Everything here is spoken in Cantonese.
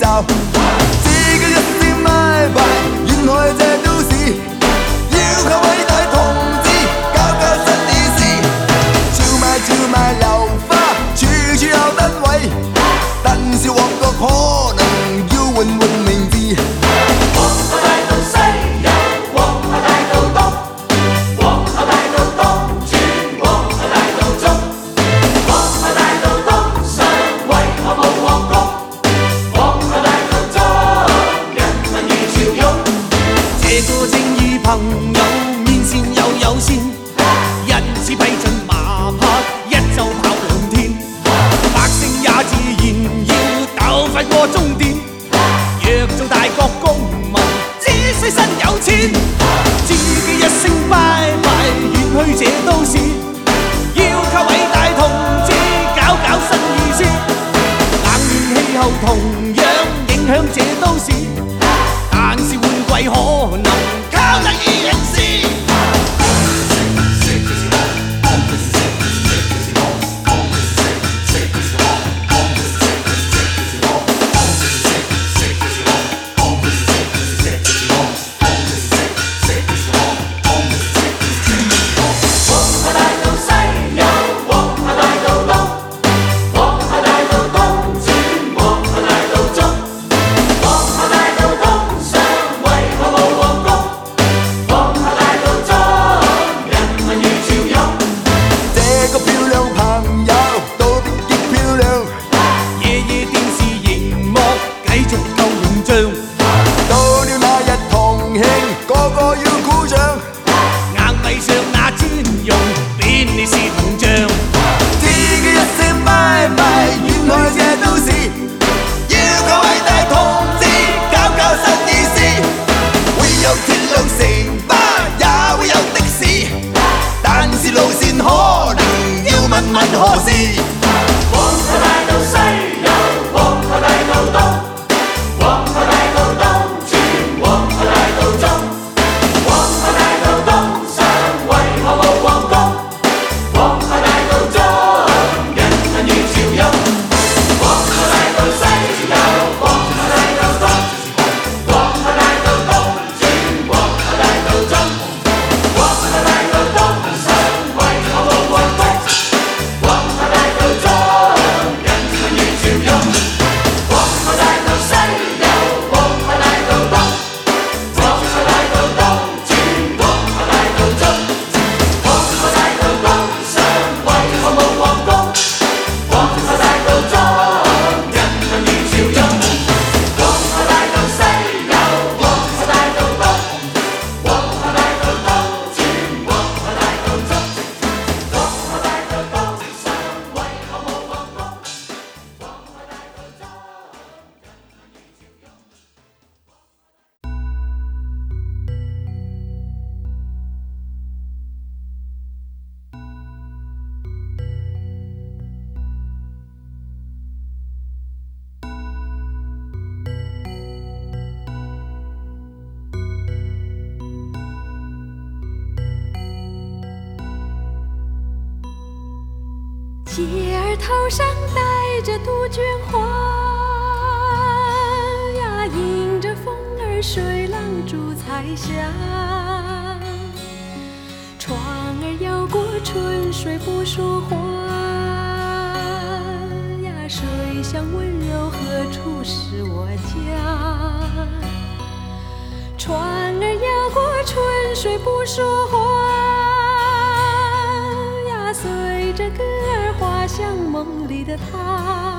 找。这个一声拜拜，原来这都市要靠伟大同志搞搞新意思。照卖流花，处处有单位，但是旺角可能要换名字。 皇后大道西有皇后大道東，皇后大道東轉皇后大道中，皇后大道東上為何無皇宮？皇后大道中人民如潮湧。這個正義朋友面善又友善，因此批准馬匹一週跑2天，百姓也自然要鬥快過終點。若做大國公民，只需身有錢，自己一聲拜拜，遠去這都市，要靠偉大同志搞搞新意思。冷暖氣候同樣影響這都市，但是換季可能靠得意人士。 姐儿头上戴着杜鹃花呀，迎着风儿水浪逐彩霞。船儿摇过春水不说话呀，水乡温柔何处是我家？船儿摇过春水不说话呀，随着歌儿滑向梦里的他。